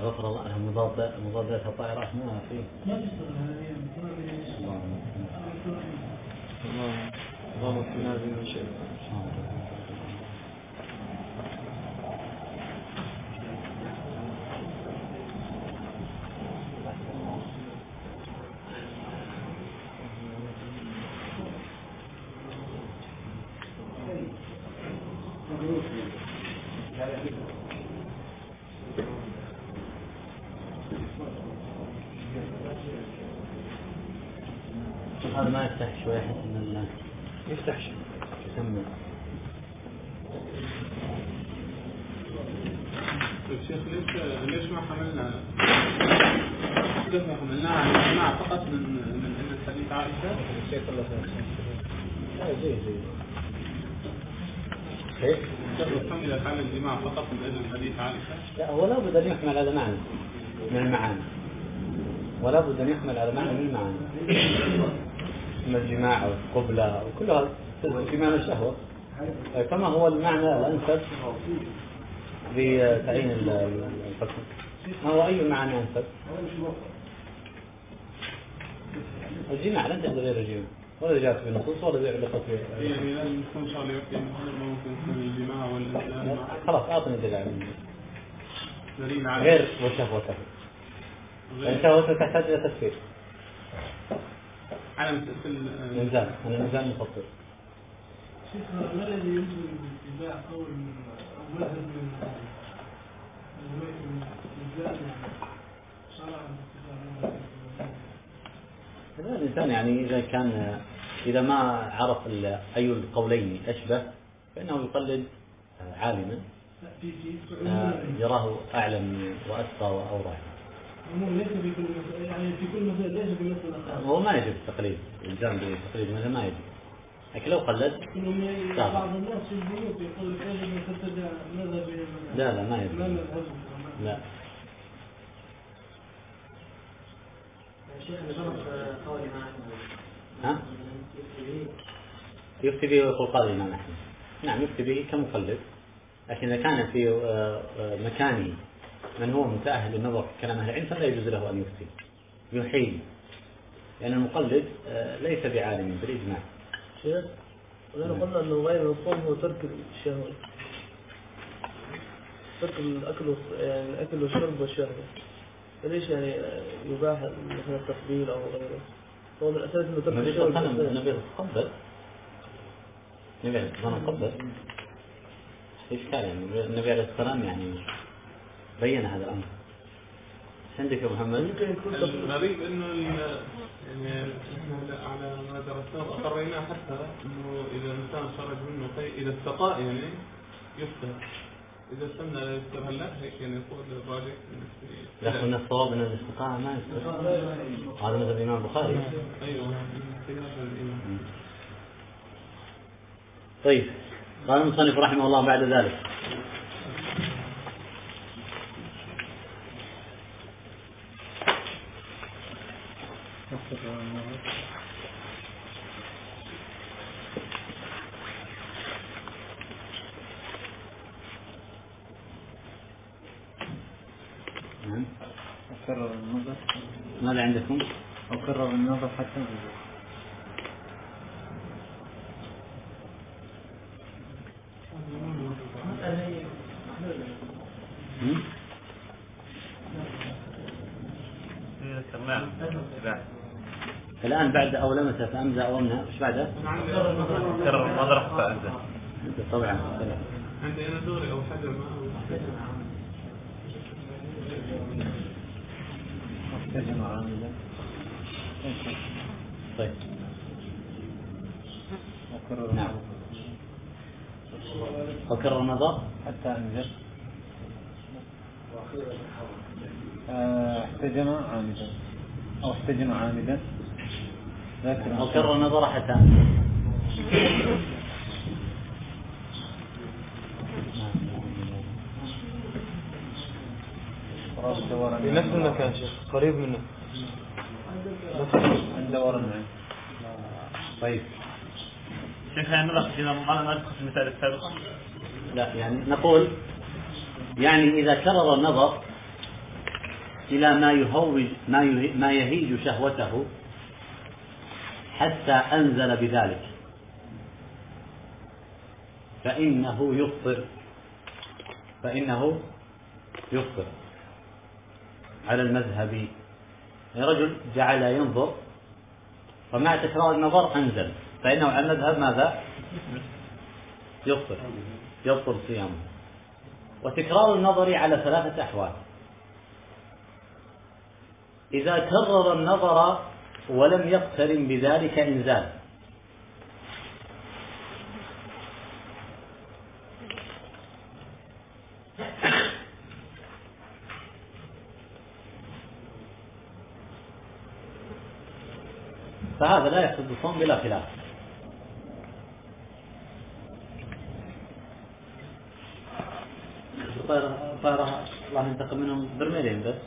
غفر الله عنها مضادات الطائرات ما في. اللهم اكفنا من شر. هذا ما يفتح شوي أحس إن الله يفتح شيء يسمى. الشيخ ليش ما حملناها على الجماعة فقط من الحديث عائشة؟ الشيخ الله خير. زي كيف؟ حملت على الجماعة فقط من أجل الحديث عائشة؟ لا، ولا بد أن يحمل على معنى من المعاني، ولا بد أن يحمل على معنى من المعاني، من الجماع والقبلة وكلها في معنى الشهوة. كما هو المعنى الأنسب بتعيين الحكم، ما هو أي معنى أنسب؟ الجماع لن تقدر غير الجماع، ولا جاءت في النصوص ولا زي علاقة فيه. يعني لازم يكون شغل يحكي ممكن يكون الجماع والإنسان. خلاص أعطني دليل دليل غير وشهوته، لأن شهوته تحتاج إلى تفسير. على مسألة الإنزال، أنا الإنزال مفطر. شيخ ما الذي يمكن اتباع قول مذهب من الإنزال شرعا الإنسان يعني إذا ما عرف أي القولين أشبه فإنه يقلد عالما يراه أعلم وأتقى وأورع. ليس في كل مسألة، يعني في كل مسألة ليس بمثل هو ما يجب التقليد، الإلزام بالتقليد مثلا ما يجب، لكن لو قلد بعض الناس في البيوت يقول لك يجب أن تتبع مذهب. لا ما يجب. لا. شيخ نظام قولي ها؟ يفتي به ويقول قال الإمام أحمد. نعم يفتي به كمقلد، لكن إذا كان في مكانه من هو متأهل للنظر في كلام أهل العلم فلا يجوز له أن يفتي، يحيل، لأن المقلد ليس بعالم بالإجماع. شيخ ونحن قلنا أنه غير المفهوم هو ترك الشهوة، ترك الأكل والشرب والشهوة، فليش يعني يباح مثلا التقبيل أو غيره؟ هو من أساس أنه ترك الشهوة. النبي تقبل، النبي تقبل، إشكال يعني النبي عليه السلام يعني بين هذا الأمر. عندك يا محمد؟ الغريب إنه يعني على ما درسناه وأقريناه حتى إنه إذا الإنسان خرج منه إذا استقاء يعني يفتر، إذا استمنى لا يفتر. هل لا هيك يعني يقول الراجح؟ لكن الصواب أن الاستقاء ما يفتر، هذا مثل الإمام البخاري. أيوه الإمام. طيب قال المصنف رحمه الله بعد ذلك: أكرر النظر. ماذا عندكم؟ أكرر النظر حتى الآن بعد أولمسة فأمزة أولمنا إيش بعده؟ أكرر النظر حتى أمزة. طبعا عندي أنا دوري أو حاجة ما طيب نعم. أكرر النظر حتى أنزل. احتجم عامدا أو احتجم عامدا. أكرر النظر حتى في نفس المكان شيخ قريب منه عند ورنا. طيب شيخ يعني نلخص إذا ما ندخل في المثال السابق. لا يعني نقول يعني إذا كرر النظر إلى ما يهيج شهوته حتى أنزل بذلك فإنه يفطر على المذهب. رجل جعل ينظر ومع تكرار النظر أنزل، فإنه على المذهب ماذا؟ يفطر صيامه. وتكرار النظر على 3 أحوال: إذا كرر النظر ولم يقترن بذلك إنزال، فهذا لا يفسد الصوم بلا خلاف. طائرة الله ينتقم منهم برميلين بس.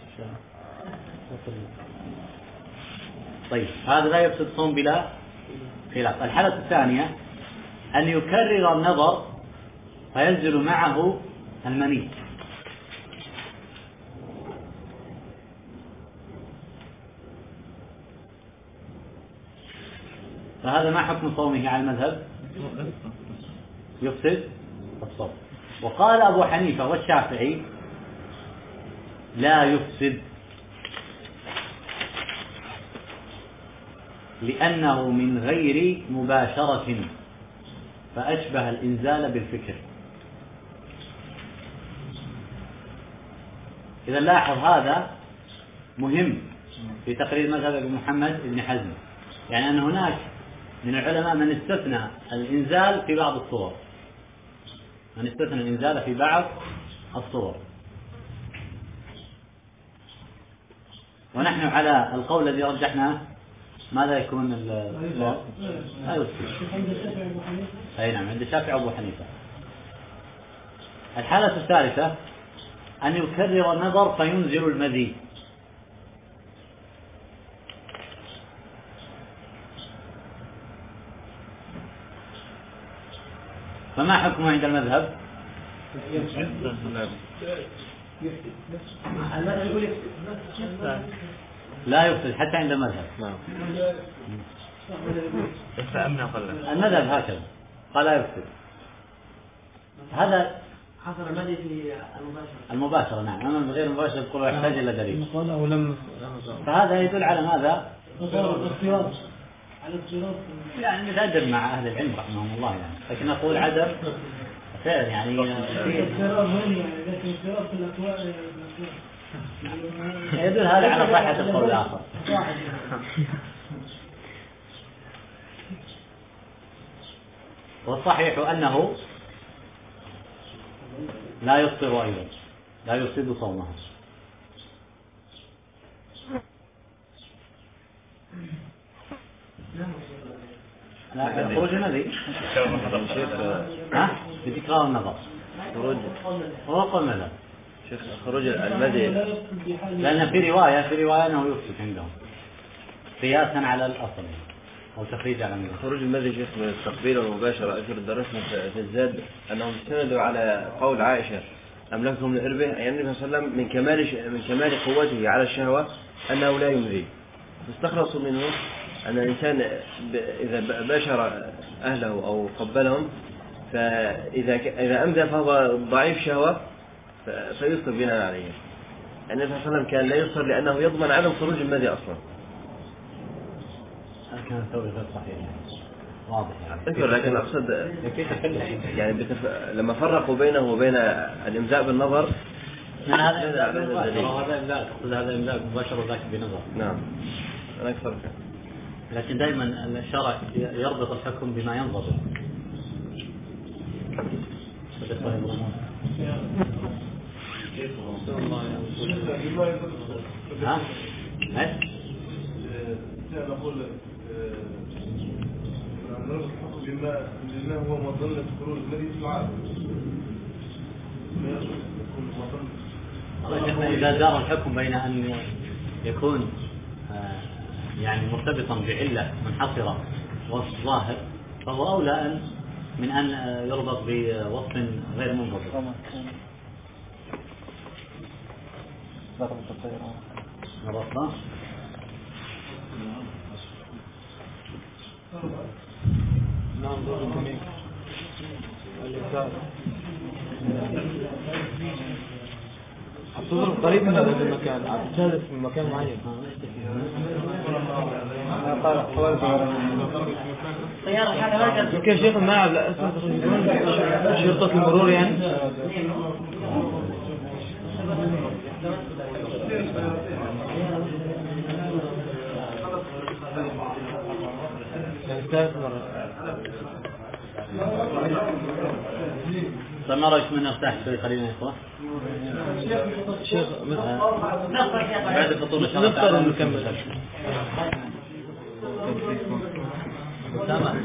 طيب هذا لا يفسد الصوم بلا خلاف. الحالة الثانية أن يكرر النظر فينزل معه المني، فهذا ما حكم صومه على المذهب؟ يفسد الصوم. وقال أبو حنيفة والشافعي لا يفسد، لأنه من غير مباشرة فأشبه الإنزال بالفكر. إذا لاحظ هذا مهم في تقرير مذهب ابن محمد بن حزم، يعني أن هناك من العلماء من استثنى الإنزال في بعض الصور، ونحن على القول الذي رجحناه ماذا يكون الصواب؟ لا يفسد. أي نعم، عند الشافعي وأبو حنيفة. الحالة الثالثة أن يكرر النظر فينزل المذي، فما حكمه عند المذهب؟ لا يفسد حتى عند المذهب. المذهب هكذا قال لا يفسد. هذا حصل المذي في المباشرة. نعم، أما غير المباشرة يقول يحتاج إلى دليل. فهذا يدل على ماذا؟ يعني نتأدب مع أهل العلم رحمهم الله يعني، لكن نقول عدم فعل يعني يدل هذا على صحة القول الآخر. والصحيح أنه لا يفطر أيضا، لا يفسد صومه. لا خروج المذي بتكرار النظر هو قول ماذا؟ شيخ خروج المذي لأن في رواية أنه يفسد عندهم قياسا على الأصل أو تخريج على المذي. خروج المذي شيخ من التقبيل والمباشرة أذكر درسنا في الزاد أنهم استندوا على قول عائشة أملكهم لإربه، يعني النبي صلى الله عليه وسلم من كمال قوته على الشهوة أنه لا يمذي، فاستخلصوا منه أن الإنسان إذا باشر أهله أو قبلهم فإذا أمذى فهو ضعيف شهوة فيفطر بناء عليه. النبي صلى الله عليه وسلم كان لا يفطر لأنه يضمن عدم خروج المذي أصلا. كان الثوري غير صحيح واضح يعني. لكن أقصد يعني لما فرقوا بينه وبين الإمزاء بالنظر هذا إمزاء مباشر وذاك بنظر. نعم أنا أكثر. لكن دائما الشرع يربط الحكم بما ينضبط. ها؟ نقول بما هو مظنة خروج الذي في العالم. إذا دار الحكم بين أن يكون يعني مرتبطا بعلة منحصرة وصف ظاهر فهو أولى من أن يربط بوصف غير منضبط. الرصة نعم ضرب اليمين اليسار تضرب قريب من هذا المكان تهدف من مكان معين يمكن شيخ الملعب لا شرطة المرور يعني ثالث مرة. طيب ما رأيك من نفتح شوي قليلا يا إخوة؟ شيخ بعد الفطور إن شاء الله نفطر ونكمل. تمام.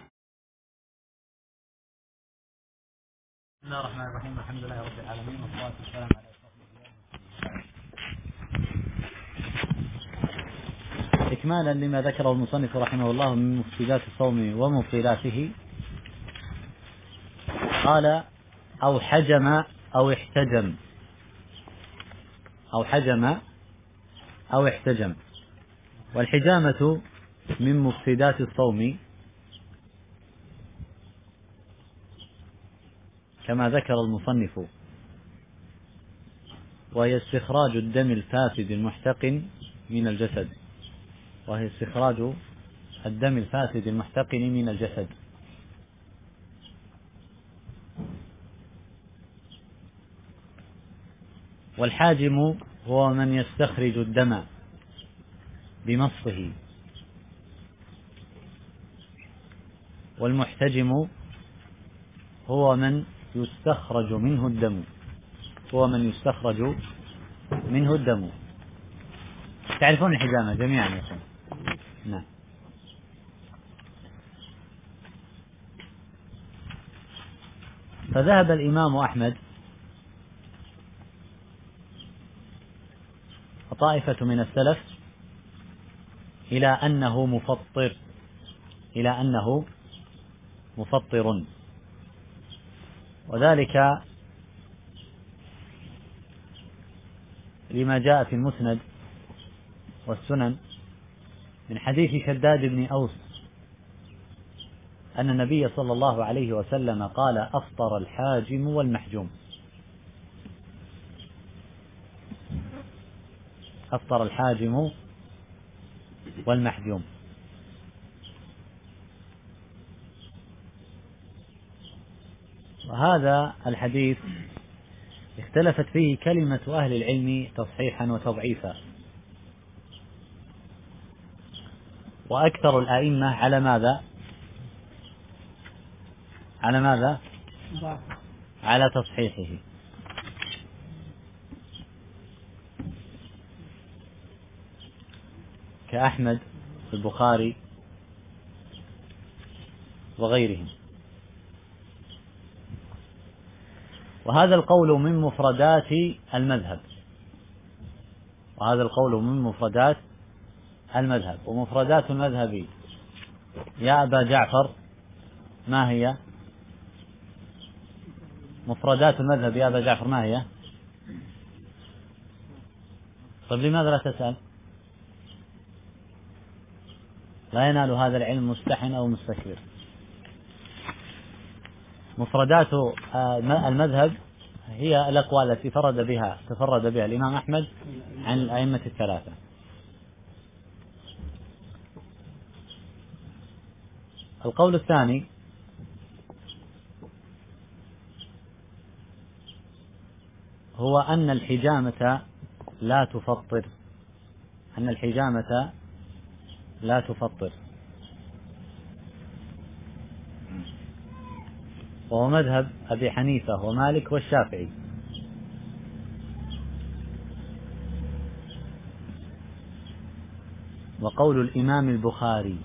بسم الله الرحمن الرحيم الحمد لله رب العالمين والصلاة والسلام على إكمالا لما ذكره المصنف رحمه الله من مفسدات الصوم ومبطلاته قال أو حجم أو احتجم أو حجم أو احتجم. والحجامة من مفسدات الصوم كما ذكر المصنف، وهي استخراج الدم الفاسد المحتقن من الجسد وهي استخراج الدم الفاسد المحتقن من الجسد. والحاجم هو من يستخرج الدم بمصه، والمحتجم هو من يستخرج منه الدم تعرفون الحجامة جميعا يا أخوان؟ نعم. فذهب الإمام أحمد وطائفة من السلف إلى أنه مفطر، وذلك لما جاء في المسند والسنن من حديث شداد بن أوس أن النبي صلى الله عليه وسلم قال أفطر الحاجم والمحجوم. أفطر الحاجم والمحجوم. وهذا الحديث اختلفت فيه كلمة أهل العلم تصحيحا وتضعيفا، وأكثر الأئمة على ماذا؟ على تصحيحه. كأحمد البخاري وغيرهم. وهذا القول من مفردات المذهب. ومفردات المذهب يا أبا جعفر ما هي؟ مفردات المذهب يا أبا جعفر ما هي؟ طيب لماذا لا تسأل؟ لا ينال هذا العلم مستحن أو مستكبر. مفردات المذهب هي الأقوال التي تفرد بها الإمام أحمد عن الأئمة الثلاثة. القول الثاني هو أن الحجامة لا تفطر، وهو مذهب أبي حنيفة ومالك والشافعي. وقول الإمام البخاري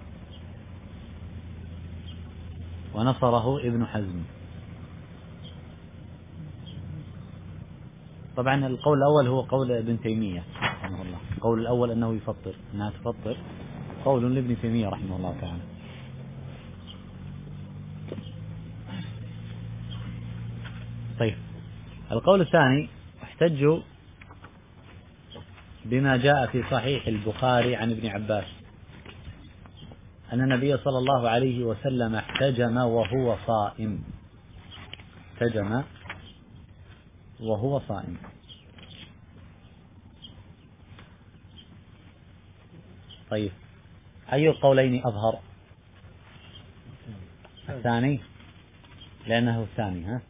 ونصره ابن حزم. طبعا القول الأول هو قول ابن تيمية رحمه الله. القول الأول أنها تفطر قول لابن تيمية رحمه الله تعالى. طيب القول الثاني احتجوا بما جاء في صحيح البخاري عن ابن عباس أن النبي صلى الله عليه وسلم احتجم وهو صائم. احتجم وهو صائم. طيب، أي القولين أظهر؟ الثاني، لأنه الثاني. ها؟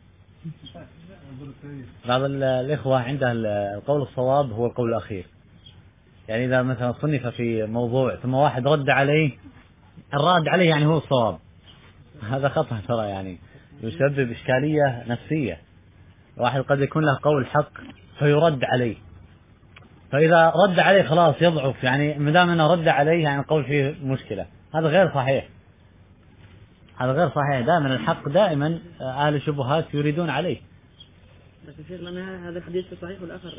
بعض الإخوة عنده القول الصواب هو القول الأخير. يعني إذا مثلا صنف في موضوع ثم واحد رد عليه، الرد عليه يعني هو الصواب، هذا خطأ ترى، يعني يسبب إشكالية نفسية. واحد قد يكون له قول حق فيرد عليه، فإذا رد عليه خلاص يضعف، يعني مدام أنه رد عليه يعني القول فيه مشكلة. هذا غير صحيح، هذا غير صحيح. دائما الحق دائما أهل الشبهات يريدون عليه. لكن شيخ لنا هذا الحديث صحيح والآخر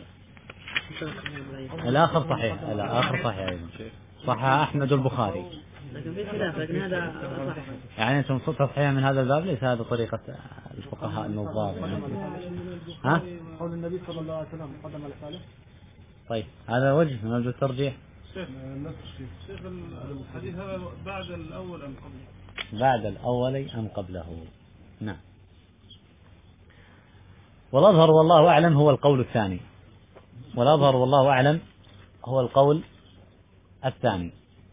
الآخر صحيح، الآخر صحيح أيضا، صحح أحمد البخاري. لكن في خلاف، لكن هذا صح. يعني أنتم تصحيح من هذا الباب، ليس هذا طريقة الفقهاء النظار يعني. ها؟ قول النبي صلى الله عليه وسلم قدم الثالث. طيب، هذا وجه من وجه الترجيح. شيخ الحديث هذا بعد الأول أم قبله؟ بعد الأول أم قبله؟ نعم. والأظهر والله أعلم هو القول الثاني، والأظهر والله أعلم هو القول الثاني.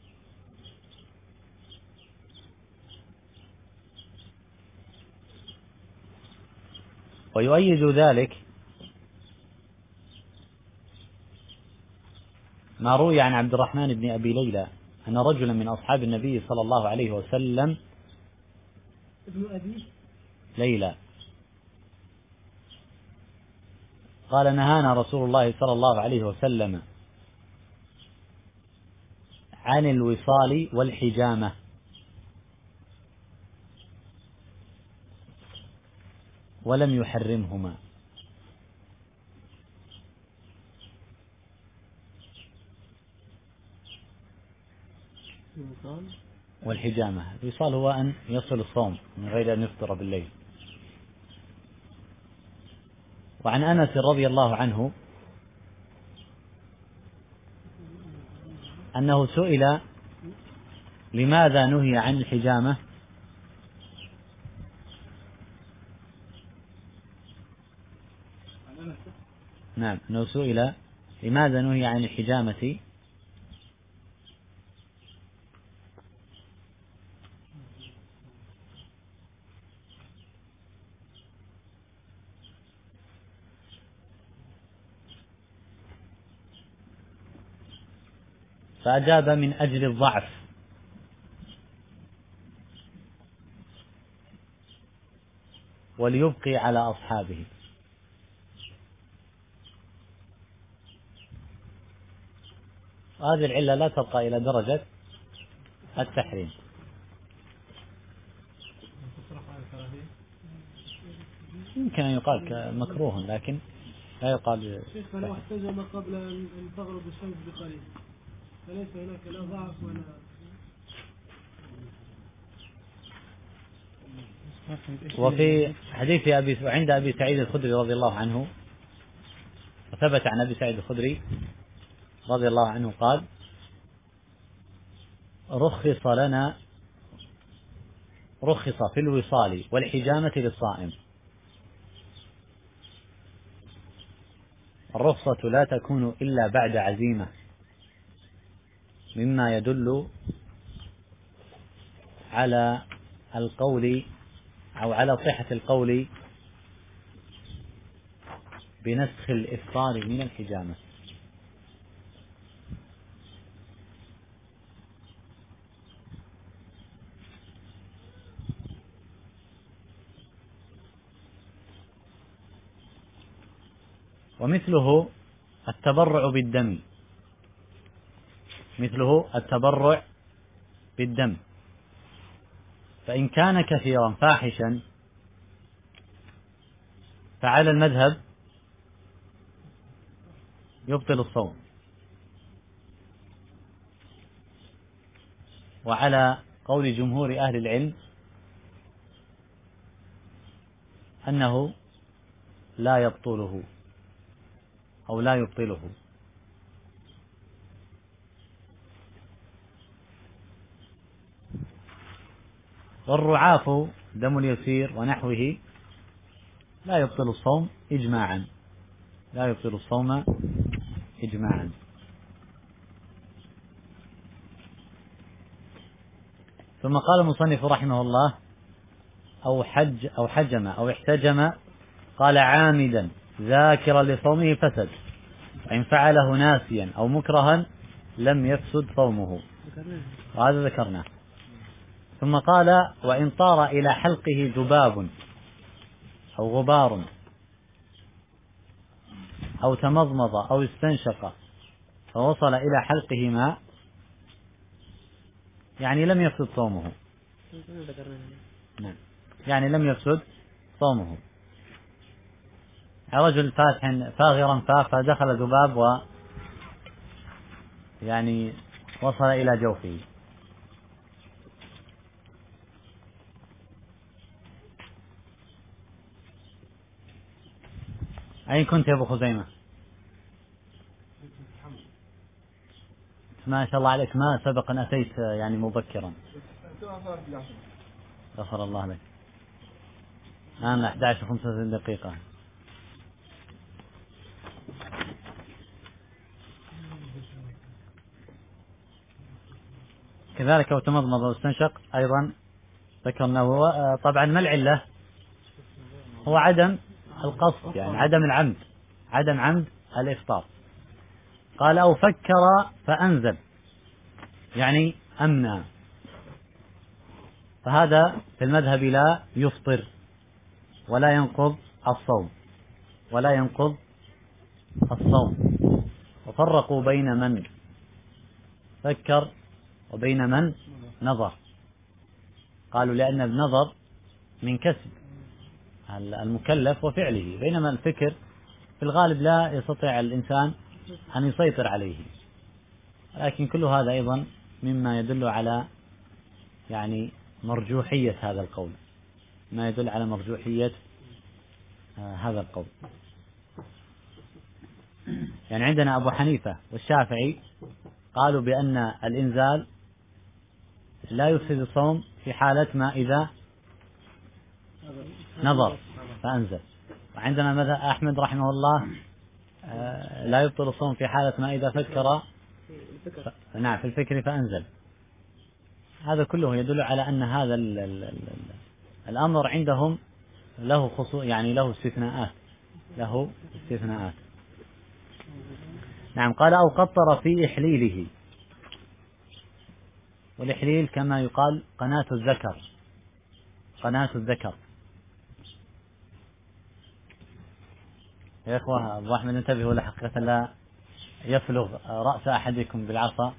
ويؤيد ذلك ما روي عن عبد الرحمن بن أبي ليلى أن رجلا من أصحاب النبي صلى الله عليه وسلم، ابن أبي ليلى، قال: نهانا رسول الله صلى الله عليه وسلم عن الوصال والحجامة، ولم يحرمهما. والحجامة، الوصال هو أن يصل الصوم من غير أن يفطر بالليل. وعن أنس رضي الله عنه أنه سئل لماذا نهي عن الحجامة، نعم، أنه سئل لماذا نهي عن الحجامة، فأجاب: من أجل الضعف، وليبقي على أصحابه. هذه العلة لا تبقى إلى درجة التحريم. يمكن أن يقال مكروه، لكن لا يقال. شيخ لو احتجم قبل أن تغرب الشمس بقليل فليس هناك لا ضعف ولا وفي حديث عند أبي سعيد الخدري رضي الله عنه، وثبت عن أبي سعيد الخدري رضي الله عنه قال: رخص في الوصال والحجامة للصائم. الرخصة لا تكون إلا بعد عزيمة، مما يدل على القول أو على صحة القول بنسخ الإفطار من الحجامة. ومثله التبرع بالدم، مثله التبرع بالدم، فإن كان كثيرا فاحشا فعلى المذهب يبطل الصوم، وعلى قول جمهور أهل العلم أنه لا يبطله أو لا يبطله. والرعاف دم اليسير ونحوه لا يبطل الصوم إجماعا، لا يبطل الصوم إجماعا. ثم قال المصنف رحمه الله أو حجم أو احتجم، قال عامدا ذاكرا لصومه فسد، وإن فعله ناسيا أو مكرها لم يفسد صومه، وهذا ذكرناه. ثم قال وإن طار إلى حلقه ذباب أو غبار أو تمضمض أو استنشق فوصل إلى حلقه ماء، يعني لم يفسد صومه. نعم، يعني لم يفسد صومه. رجل فاغرا فدخل ذباب و يعني وصل إلى جوفه. أين كنت يا أبو خزيمة؟ ما شاء الله عليك، ما سبق أن أتيت يعني مبكرا. غفر الله لك. الآن 11:05 دقيقة. كذلك وتمضمض واستنشق أيضا ذكرنا. طبعا ما العلة؟ هو عدم القصد، يعني عدم العمد، عدم عمد الإفطار. قال أو فكر فأنزل، يعني أمنى، فهذا في المذهب لا يفطر ولا ينقض الصوم، ولا ينقض الصوم. وفرقوا بين من فكر وبين من نظر. قالوا لأن النظر من كسب المكلف وفعله، بينما الفكر في الغالب لا يستطيع الإنسان أن يسيطر عليه. لكن كل هذا أيضا مما يدل على يعني مرجوحية هذا القول، ما يدل على مرجوحية هذا القول. يعني عندنا أبو حنيفة والشافعي قالوا بأن الإنزال لا يفسد الصوم في حالة ما إذا نظر فأنزل. وعندنا مذهب أحمد رحمه الله لا يبطل الصوم في حالة ما إذا فكر نعم في الفكر فأنزل. هذا كله يدل على أن هذا الأمر عندهم له خصوص، يعني له استثناءات، له استثناءات. نعم. قال أو قطر في إحليله، والإحليل كما يقال قناة الذكر، قناة الذكر. يا إخوة أبو أحمد انتبهوا، لحقيقة لا يفلغ رأس أحدكم بالعصا.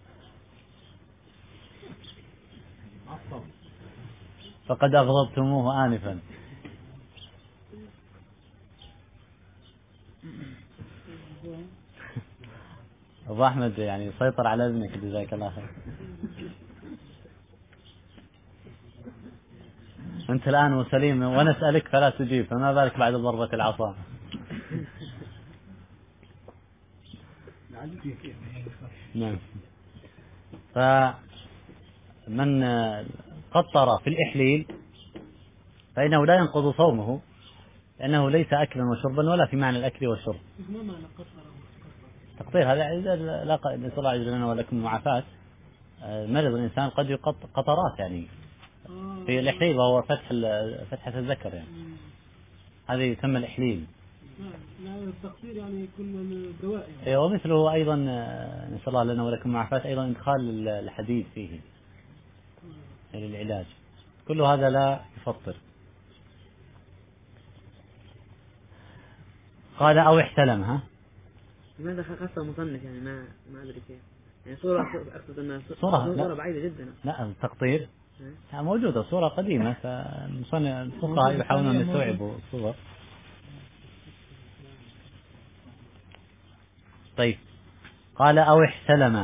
فقد أغضبتموه آنفا. أبو أحمد يعني سيطر على ابنك، جزاك الله خير. أنت الآن وسليم ونسألك فلا تجيب، فما بالك بعد ضربة العصا. نعم. فمن قطر في الإحليل فإنه لا ينقض صومه، لأنه ليس أكلا وشربا ولا في معنى الأكل والشرب. تقطير هذا لا نسأل الله عز وجل ولكم المعافاة. مرض الإنسان قد قطرات يعني في الإحليل، وهو فتحة الذكر، يعني هذا يسمى الإحليل. التقطير يعني يكون من الدواء يعني. ومثله أيضا نسأل الله لنا ولكم المعافاة أيضا إدخال الحديد فيه للعلاج، كل هذا لا يفطر. قال أو احتلم. لماذا خاصة مصنف؟ يعني ما أدري كيف، يعني صورة أقصد أنها صورة بعيدة جدا. لا التقطير موجودة، صورة قديمة، فالفقهاء يحاولون أن يستوعبوا الصور. طيب. قال أو احتلم،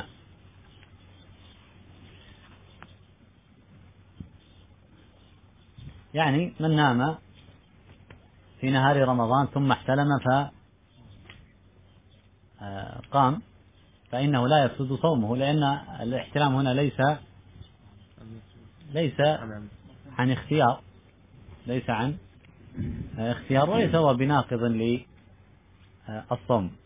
يعني من نام في نهار رمضان ثم احتلم فقام فإنه لا يفسد صومه، لأن الاحتلام هنا ليس عن اختيار، ليس عن اختيار، وليس هو بناقض للصوم.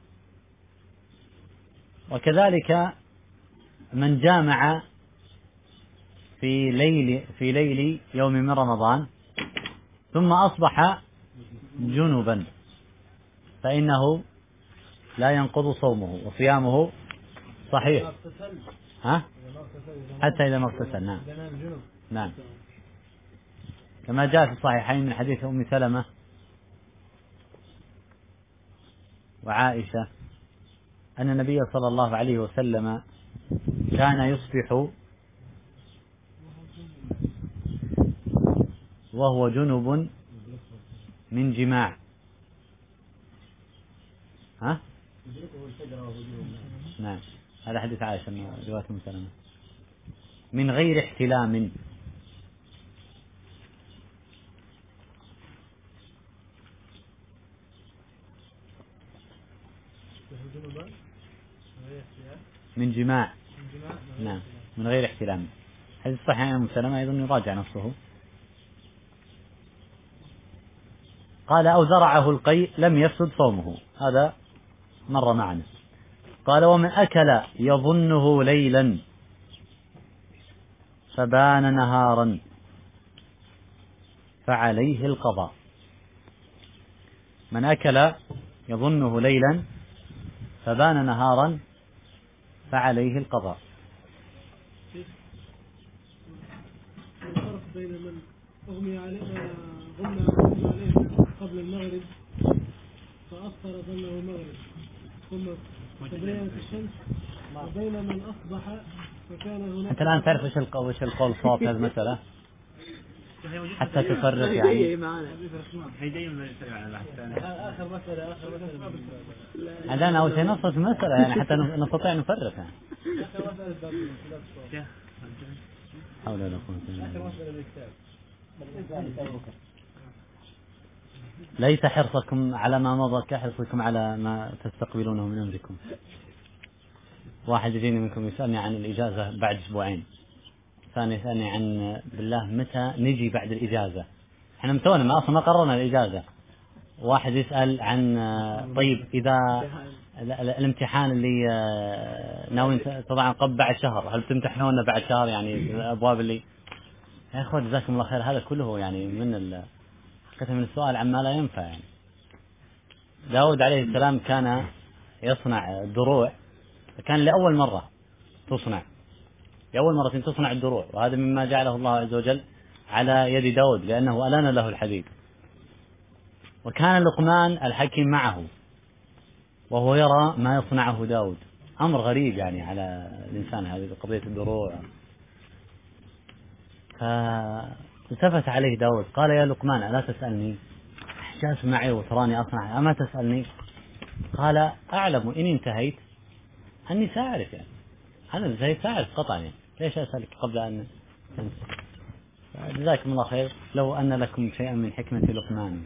وكذلك من جامع في ليل يوم من رمضان ثم أصبح جنبا فإنه لا ينقض صومه وصيامه صحيح. ها؟ حتى إذا ما اغتسل. نعم. نعم، كما جاء في الصحيحين من حديث أم سلمة وعائشة أن النبي صلى الله عليه وسلم كان يصبح وهو جنب من جماع. ها؟ نعم، هذا حديث عائشة من رواية أم سلمة من غير احتلام. من جماع. نعم، من غير احتلام. حديث صحيح عن أم سلمة أيضا يراجع نفسه. قال أو زرعه القيء لم يفسد صومه، هذا مر معنا. قال ومن أكل يظنه ليلا فبان نهارا فعليه القضاء. من أكل يظنه ليلا فبان نهارا فعليه القضاء. الفرق بين من أغمي عليه قبل المغرب فأفطر ظنه المغرب ثم تبرئت الشمس، وبين من أصبح فكان هناك. أنت الآن تعرف وش القول الصواب في هذه المسألة حتى تفرق يعني. آخر مسألة الآن أول شيء نص المسألة يعني حتى نستطيع نفرق يعني. آخر مسألة حول ولا قوة إلا بالله. ليس حرصكم على ما مضى كحرصكم على ما تستقبلونه من أمركم. واحد يجيني منكم يسألني عن الإجازة بعد أسبوعين، ثاني يسألني عن بالله متى نجي بعد الإجازة. احنا متونا ما أصلا ما قررنا الإجازة. واحد يسأل عن طيب إذا الامتحان اللي ناوي طبعا قبل بعد شهر، هل تمتحنون بعد شهر؟ يعني الأبواب اللي يا أخوة جزاكم الله خير، هذا كله يعني من السؤال عما لا ينفع. يعني داود عليه السلام كان يصنع الدروع، كان لأول مرة تصنع، لأول مرة تصنع الدروع، وهذا مما جعله الله عز وجل على يد داود لأنه ألان له الحديد. وكان لقمان الحكيم معه وهو يرى ما يصنعه داود، أمر غريب يعني على الإنسان هذه قضية الدروع. فالتفت عليه داود قال يا لقمان ألا تسألني؟ جالس معي وتراني أصنع، أما تسألني؟ قال أعلم إن انتهيت أني سأعرف، يعني أنا زي سأعرف قطعا، يعني ليش أسألك قبل أن تنسى؟ جزاكم الله خير، لو أن لكم شيئا من حكمة لقمان.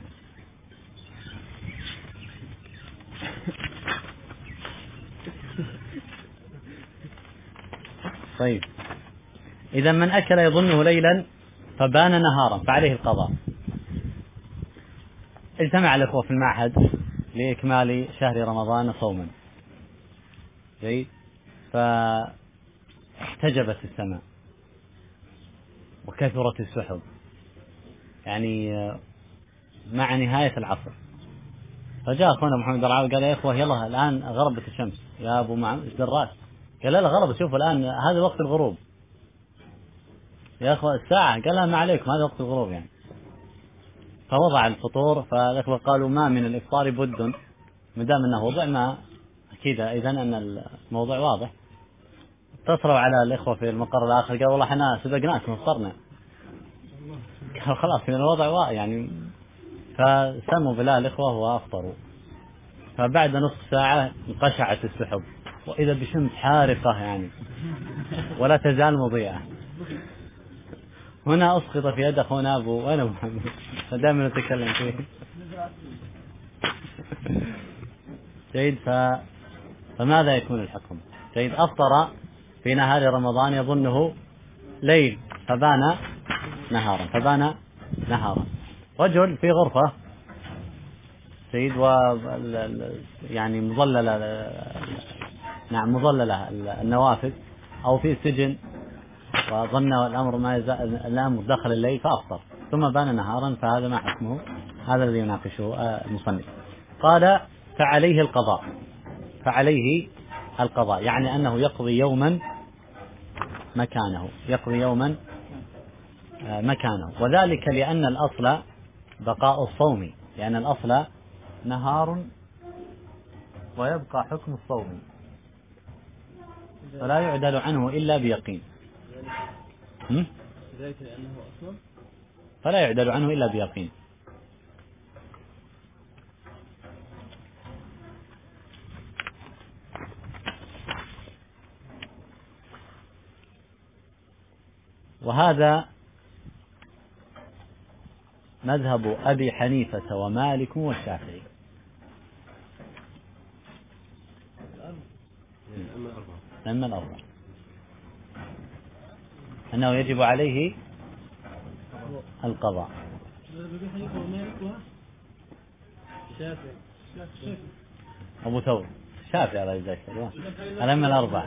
طيب، إذا من أكل يظنه ليلا فبان نهارا فعليه القضاء. اجتمع الأخوة في المعهد لإكمال شهر رمضان صوما، جيد، فاحتجبت السماء وكثرت السحب يعني مع نهاية العصر. فجاء أخونا محمد الرعاوي قال يا إخوة يلا الآن غربت الشمس. يا أبو معمر إيش دراك؟ قال لا غربت، شوفوا الآن هذا وقت الغروب يا أخوة الساعة. قال لا ما عليكم هذا وقت الغروب يعني. فوضع الفطور، فالأخوة قالوا ما من الإفطار بد، مدام أنه وضع ما أكيد إذن أن الموضوع واضح. اتصلوا على الإخوة في المقر الآخر قالوا والله احنا سبقناكم افطرنا. قالوا خلاص الوضع واضح يعني. فسموا بالله الإخوة وأفطروا. فبعد نصف ساعة انقشعت السحب وإذا بشمس حارقة يعني ولا تزال مضيئة. هنا أسقط في يد أخونا أبو وأنا محمد فدائما نتكلم فيه. جيد، فماذا يكون الحكم؟ جيد، أفطر في نهار رمضان يظنه ليل فبان نهارا، فبان نهارا. رجل في غرفة سيد يعني مظللة، نعم مظللة النوافذ، أو في سجن، وظن الأمر ما الأمر دخل الليل فأفطر ثم بان نهارا، فهذا ما حكمه؟ هذا الذي يناقشه المصنف. قال فعليه القضاء، فعليه القضاء يعني أنه يقضي يوما مكانه، يقضي يوما مكانه، وذلك لأن الأصل بقاء الصوم، لأن الأصل نهار ويبقى حكم الصوم، فلا يعدل عنه إلا بيقين. ذلك لأنه أصلا فلا يعدل عنه إلا بيقين. وهذا مذهب أبي حنيفة ومالك والشافعي. أما الأربعة أنه يجب عليه القضاء. أبو ثور الشافعي على ذلك. الأما الأربعة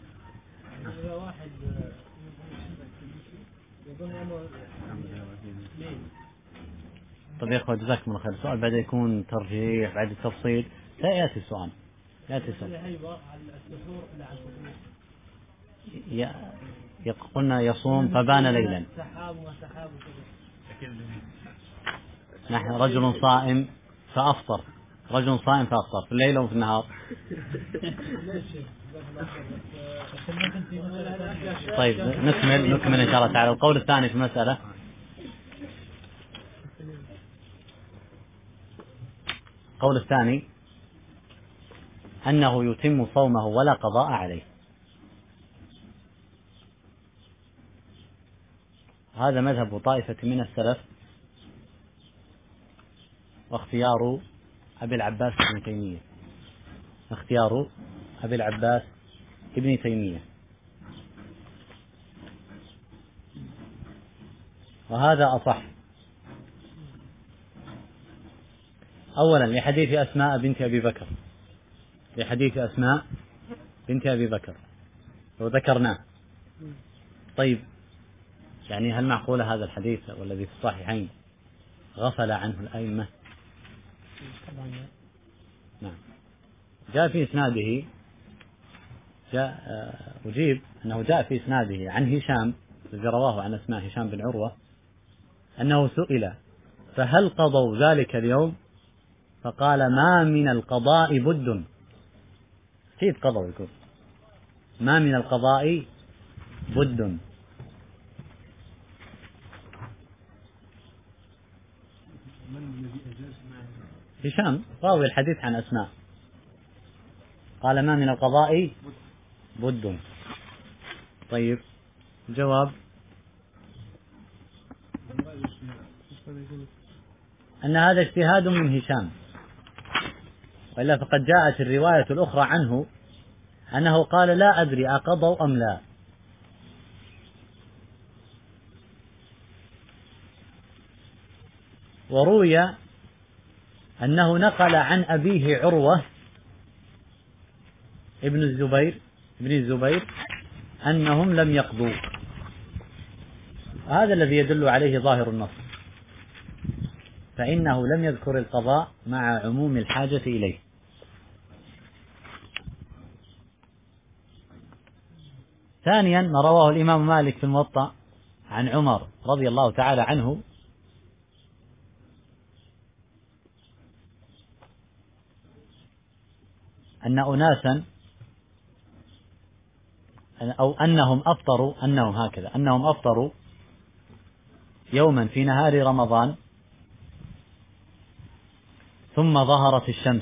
طيب يا أخوة جزاكم الله خير. السؤال بعد يكون ترجيح بعد التفصيل، لا يأتي السؤال، يأتي السؤال. قلنا يصوم فبان ليلا، نحن رجل صائم فأفطر، رجل صائم فأفطر في الليل وفي النهار. طيب نكمل إن شاء الله تعالى. القول الثاني في المسألة، القول الثاني أنه يتم صومه ولا قضاء عليه. هذا مذهب طائفة من السلف، واختيار أبي العباس ابن تيمية، اختيار أبي العباس ابن تيمية، وهذا أصح. أولا لحديث أسماء بنت أبي بكر، لحديث أسماء بنت أبي بكر وذكرناه. طيب يعني هل معقولة هذا الحديث والذي في الصحيحين غفل عنه الأئمة؟ نعم. جاء في إسناده، أجيب أنه جاء في إسناده عن هشام الذي رواه عن أسماء، هشام بن عروة، أنه سئل فهل قضوا ذلك اليوم؟ فقال ما من القضاء بد. كيف قضوا؟ يقول ما من القضاء بد. هشام راوي الحديث عن أسماء قال ما من القضاء بد. طيب الجواب أن هذا اجتهاد من هشام، وإلا فقد جاءت الرواية الأخرى عنه أنه قال لا أدري أقضوا أم لا. وروي أنه نقل عن أبيه عروة ابن الزبير أنهم لم يقضوا. هذا الذي يدل عليه ظاهر النص، فإنه لم يذكر القضاء مع عموم الحاجة إليه. ثانيا ما رواه الإمام مالك في الموطأ عن عمر رضي الله تعالى عنه أن أناسا أو أنهم أفطروا يوما في نهار رمضان ثم ظهرت الشمس،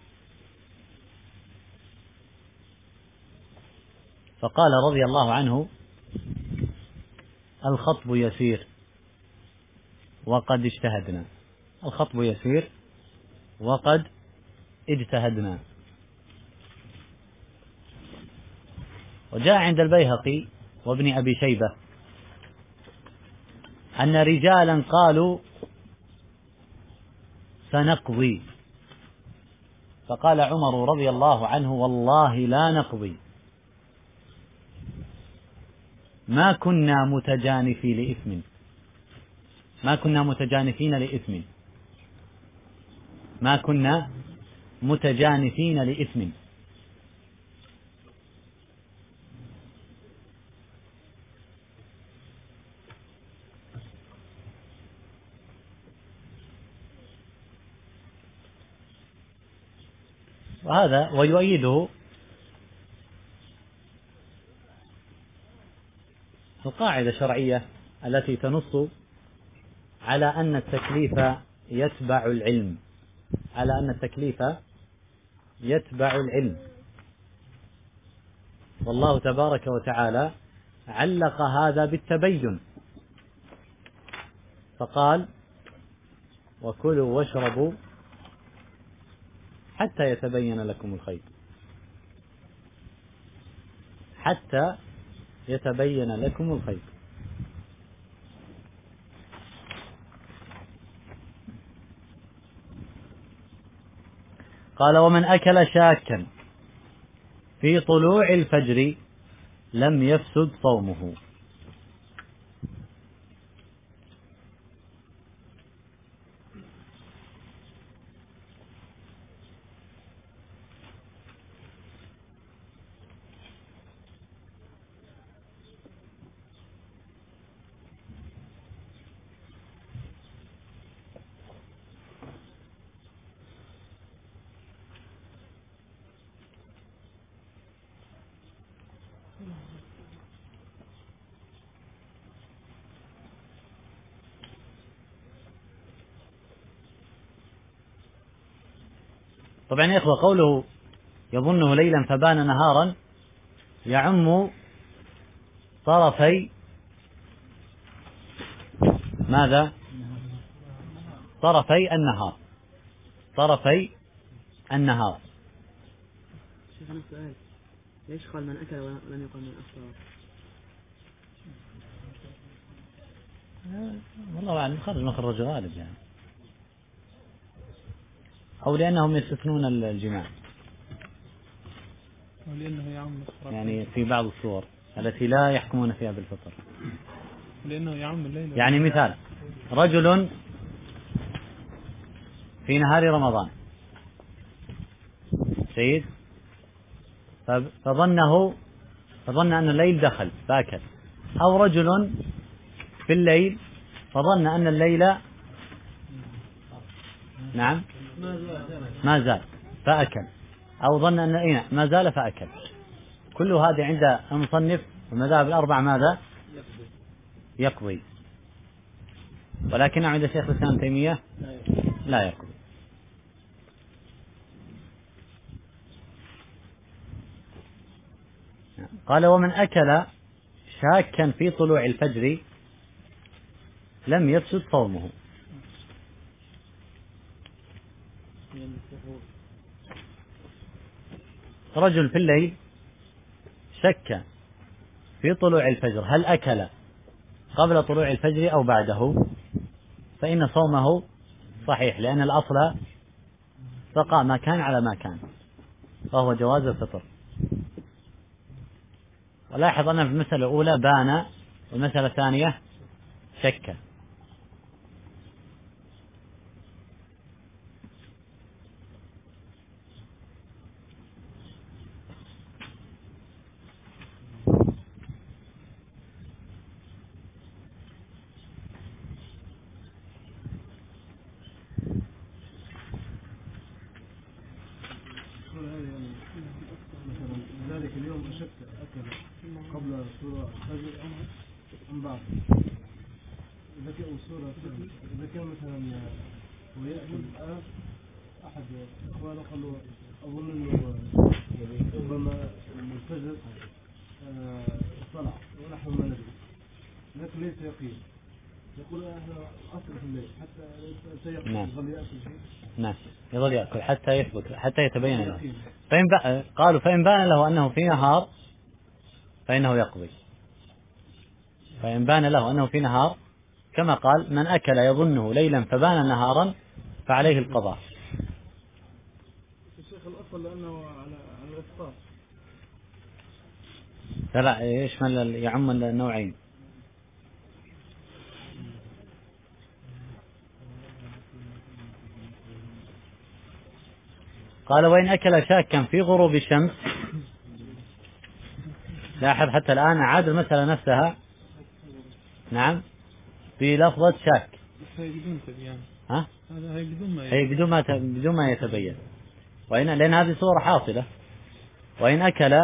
فقال رضي الله عنه الخطب يسير وقد اجتهدنا، الخطب يسير وقد اجتهدنا. وجاء عند البيهقي وابن أبي شيبة أن رجالا قالوا سنقضي، فقال عمر رضي الله عنه والله لا نقضي، ما كنا متجانفين لإثم. وهذا ويؤيده القاعدة الشرعية التي تنص على أن التكليف يتبع العلم، والله تبارك وتعالى علق هذا بالتبين فقال وكلوا واشربوا حتى يتبين لكم الخيط. قال ومن أكل شاكا في طلوع الفجر لم يفسد صومه. طبعا يا إخوة قوله يظنه ليلا فبان نهارا يعم طرفي ماذا؟ طرفي النهار. شيخنا السؤال ليش قال من أكل ولم يقل من أفطر؟ والله أعلم خرج مخرج غالب يعني، أو لأنهم يستثنون الجماع، أو لأنه يعم يعني في بعض الصور التي لا يحكمون فيها بالفطر، لأنه يعم الليل. يعني مثال رجل في نهار رمضان سيد فظن أن الليل دخل فأكل، أو رجل في الليل فظن أن الليل نعم ما زال فأكل، أو ظن أن ما زال فأكل. كل هذه عند المصنف المذاهب الأربع ماذا؟ يقضي، ولكن عند شيخ الإسلام ابن تيمية لا يقضي. قال ومن أكل شاكا في طلوع الفجر لم يفسد صومه. رجل في الليل شك في طلوع الفجر هل أكل قبل طلوع الفجر أو بعده، فإن صومه صحيح، لأن الأصل بقاء ما كان على ما كان، وهو جواز الفطر. ولاحظ أن في المسألة الأولى بان، والمسألة الثانية شك. ذلك اليوم أشك أكل قبل طلوع الفجر أم بعد؟ إذا كان مثلا هو يأكل الآن أحد إخوانه قال له أظن أنه ربما الفجر طلع ونحن ما ندري، لكن ليس يقين، يقول احنا أصل في الليل حتى سيقضي يظل يأكل شيء. نعم يظل يأكل حتى يثبت، حتى يتبين له. قالوا فإن بان له أنه في نهار فإنه يقضي، فإن بان له أنه في نهار كما قال من أكل يظنه ليلا فبان نهارا فعليه القضاء. الشيخ الأصل لأنه على الإفطار. لا يشمل يعم النوعين. قال وإن أكل شاكا في غروب الشمس. لاحظ حتى الآن عاد المسألة نفسها. نعم بلفظة شاك. ها؟ هي بدون ما يتبين. لأن هذه صورة حاصلة. وإن أكل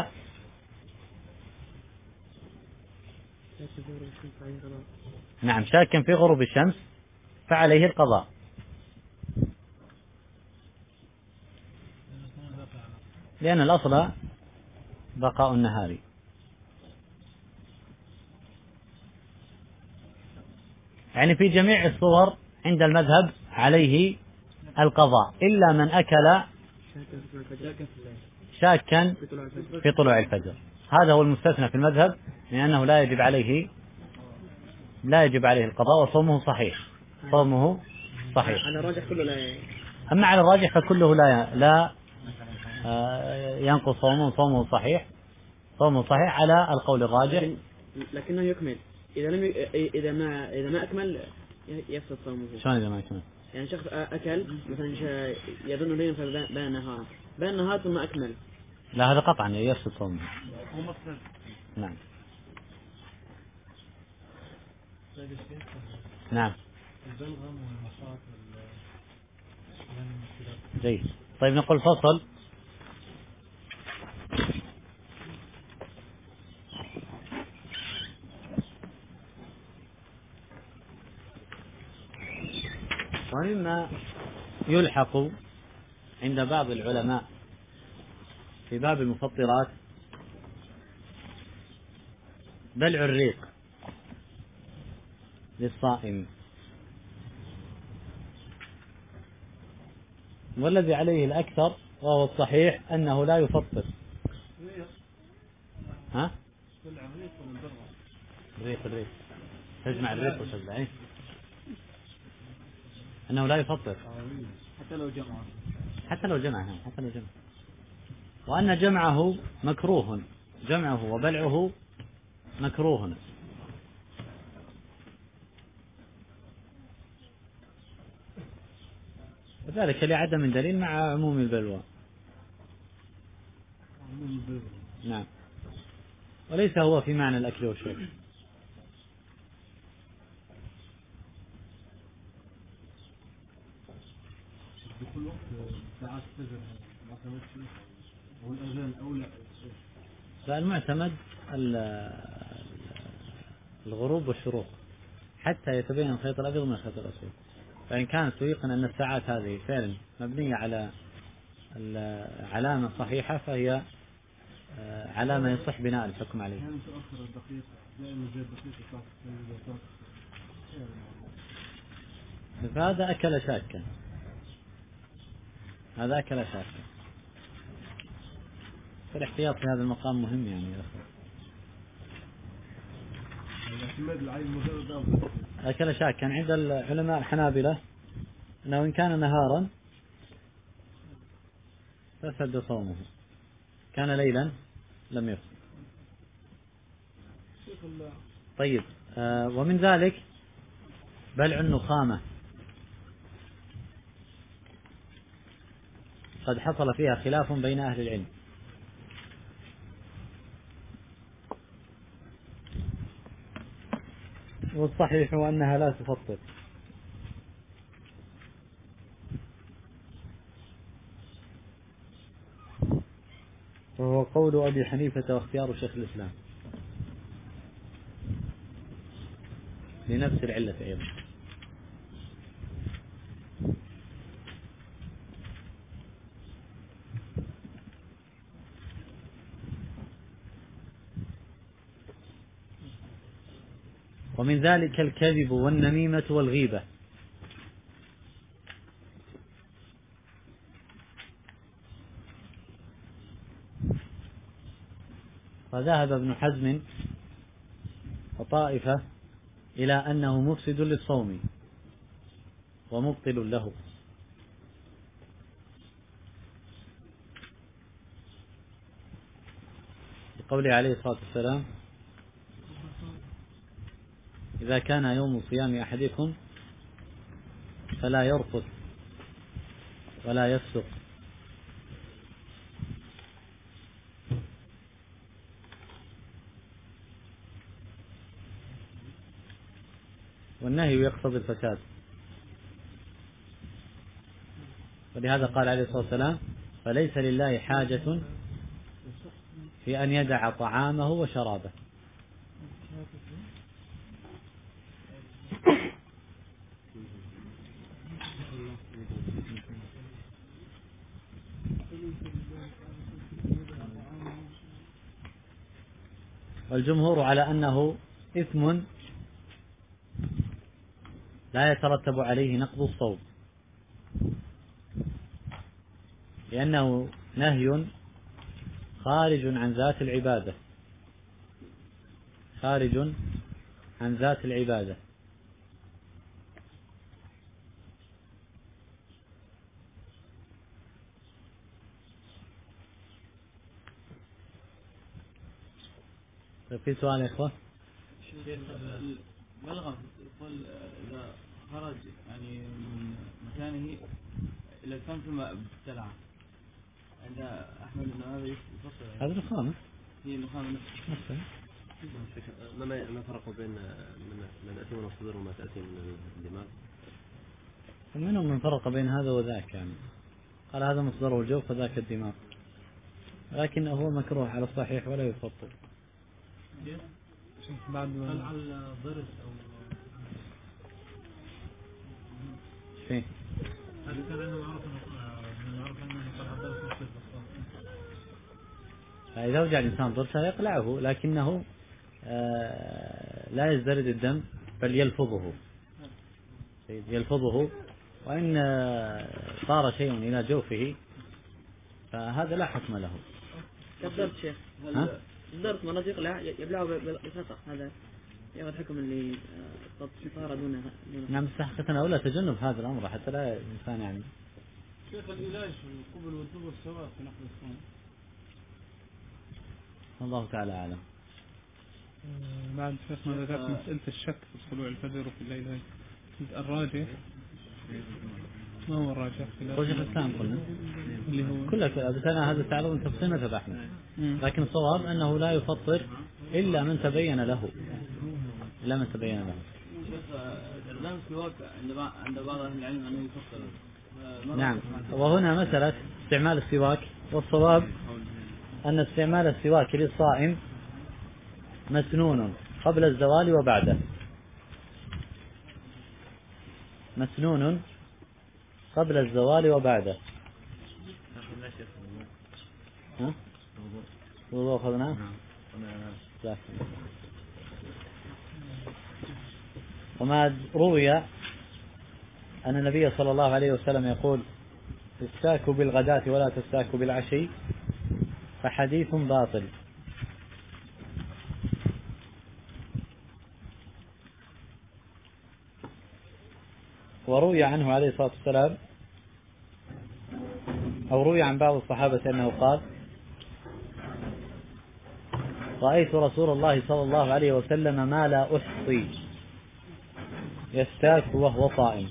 نعم شاكا في غروب الشمس فعليه القضاء. لأن الأصل بقاء النهار. يعني في جميع الصور عند المذهب عليه القضاء إلا من أكل شاكا في طلوع الفجر. هذا هو المستثنى في المذهب لأنه لا يجب عليه القضاء وصومه صحيح. على الراجح كله لا. أما على الراجح فكله لا ينقص صومه صحيح على القول الراجح. لكنه يكمل إذا ما أكمل يفسد صومه. شلون إذا ما يكمل؟ يعني شخص أكل مثلا يظن ليلا فبان نهار ثم أكمل. لا هذا قطعا يفسد صومه. نعم. نعم. جيد. طيب نقول فصل. ومما يلحق عند بعض العلماء في باب المفطرات بلع الريق للصائم، والذي عليه الأكثر وهو الصحيح أنه لا يفطر. ها؟ الريق تجمع الريق وتبلعه أنه لا يفطر حتى لو جمع وأن جمعه مكروه، جمعه وبلعه مكروه. وذلك لعدم دليل مع عموم البلوى. نعم. وليس هو في معنى الأكل والشرب. بكل وقت ساعات فجر والأذان أولى. لا المعتمد الغروب والشروق حتى يتبين الخيط الأبيض من الخيط الأسود. فإن كانت تويقن أن الساعات هذه فعلا مبنية على العلامة صحيحة فهي علامة يصح بناء الحكم عليها. فهذا أكل شاكا. فالاحتياط في هذا المقام مهم يعني يا أخي. أكل شاكا عند العلماء الحنابلة أنه إن كان نهارا فسد صومه، كان ليلا لم يفسد. طيب ومن ذلك بلع النخامة، قد حصل فيها خلاف بين أهل العلم. والصحيح هو أنها لا تفطر. وهو قول أبي حنيفة واختيار شيخ الإسلام لنفس العلة أيضا. ومن ذلك الكذب والنميمة والغيبة. فذهب ابن حزم وطائفة إلى أنه مفسد للصوم ومبطل له. بقوله عليه الصلاة والسلام: إذا كان يوم صيام أحدكم فلا يرفث ولا يفسق والنهي يقتضي الفساد. ولهذا قال عليه الصلاة والسلام: فليس لله حاجة في أن يدع طعامه وشرابه. والجمهور على أنه إثم لا يترتب عليه نقض الصوم، لأنه نهي خارج عن ذات العبادة، خارج عن ذات العبادة. في سؤال يا إخوة؟ بلغ يقول إذا خرج يعني من مكانه إلى الفم ثم ابتلع، عند أحمد أنه هذا يفصل هذا نخامة، هي نخامة نفسها. ما فرق بين من تأتي من الصدر وما تأتي من الدماغ؟ منهم من فرق بين هذا وذاك، يعني قال هذا مصدره الجوف وذاك الدماغ، لكن هو مكروه على الصحيح ولا يفضل. هل على ضرس أو فيه؟ هل كان أنه معروف أنه يقلع ضرس مصير فإذا وجع الإنسان ضرسه يقلعه، لكنه لا يزدرد الدم بل يلفظه، وإن صار شيء إلى جوفه فهذا لا حكم له. كالضرب شيخ، الضرب مرة يقلع يبلعه بالخطأ، هذا يأخذ حكم اللي صار دونه. نعم، حقيقة أولى تجنب هذا الأمر حتى لا الإنسان يعني. شيخ العلاج القبل والدبر سواء في نقل الصوم. الله تعالى أعلم. بعد شيخنا ذكرت مسألة الشك في طلوع الفجر وفي الليل، الراجح ما هو الراجح؟ وجه الإسلام قلنا اللي هو كلها، بس أنا هذا تعرض تفصيل مذهب أحمد، لكن الصواب أنه لا يفطر إلا من تبين له. الآن السواك عند بعض أهل العلم أنه يفطر. نعم، وهنا مسألة استعمال السواك، والصواب أن استعمال السواك للصائم مسنون قبل الزوال وبعده، مسنون قبل الزوال وبعده. وضوء أخذناه؟ وما روي أن النبي صلى الله عليه وسلم يقول: استاكوا بالغداة ولا تستاكوا بالعشي، فحديث باطل. وروي عنه عليه الصلاة والسلام، أو روي عن بعض الصحابة أنه قال: رأيت رسول الله صلى الله عليه وسلم ما لا أحصي يستاك وهو صائم.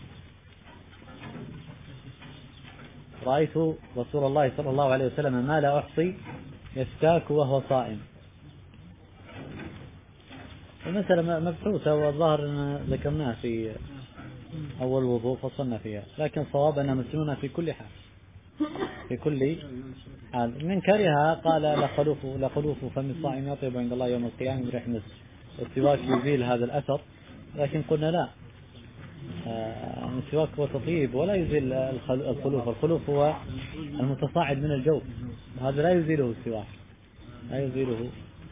رأيت رسول الله صلى الله عليه وسلم ما لا أحصي يستاك وهو صائم. المسألة مبحوثة، والظاهر أن ذكرناها في أول وضوء فصلنا فيها، لكن صواب أنها مسنونة في كل حال، في كل حال. من كرهها قال: لخلوف فم الصائم يطيب عند الله يوم القيامة من ريح مسك، والسواك يزيل هذا الأثر، لكن قلنا لا، السواك هو تطيب ولا يزيل الخلوف. الخلوف هو المتصاعد من الجوف، هذا لا يزيله السواك، لا يزيله.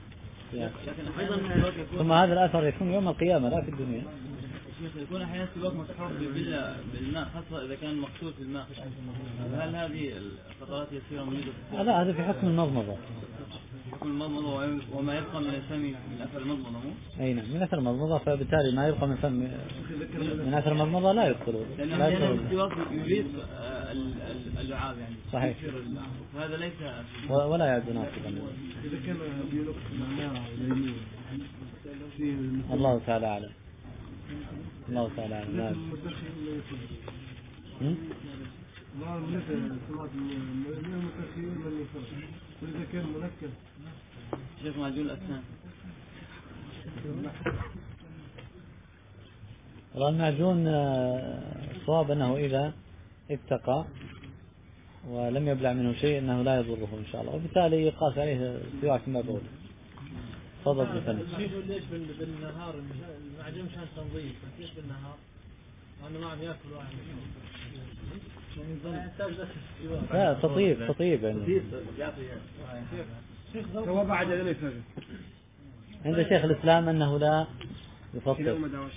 ثم هذا الأثر يكون يوم القيامة لا في الدنيا. يكون أحيانا السواك متحرك بالماء، خاصة إذا كان مقصود في الماء. هل هذه القطرات يسيرة موجودة؟ لا، هذا في حكم المضمضة، يكون المضمضة وما يبقى من الفم من أثر المضمضة مو؟ أي نعم من أثر المضمضة، فبالتالي ما يبقى من فم من أثر المضمضة لا يدخل. لأن الاستواء يريد اللعاب يعني. صحيح. هذا ليس ولا يعد ناقضا. إذا كان بيلقى معناها الله تعالى أعلم. الله تعالى أعلم. نعم. ما مثل صلاة من المتخيل من يفرق، وإذا كان منكر. شيخ معجون الأسنان. المعجون الصواب أنه إذا اتقى ولم يبلع منه شيء أنه لا يضره إن شاء الله، وبالتالي يقاس عليه سواك ما بقول. تفضل بفندم. ليش بالنهار المعجون مشان تنظيف، ليش بالنهار؟ وأنا ما عم يأكل واحد. لا تطيب يعني. هو بعد ذلك عند شيخ الإسلام أنه لا يفطر.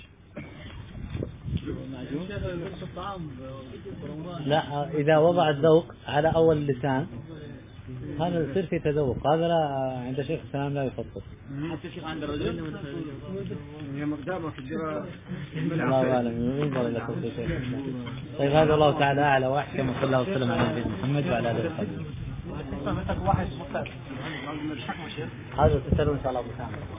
لا إذا وضع الذوق على أول اللسان هذا يصير في تذوق، هذا لا عند شيخ الإسلام لا يفطر. حتى الشيخ عند الرجل هي مقدامة في الجرة. الله أعلم. ينظر لك في شيخ. طيب هذا الله تعالى أعلى وأحكم، وصلى الله وسلم على نبينا محمد وعلى آله وصحبه. هذا تسألون إن شاء الله.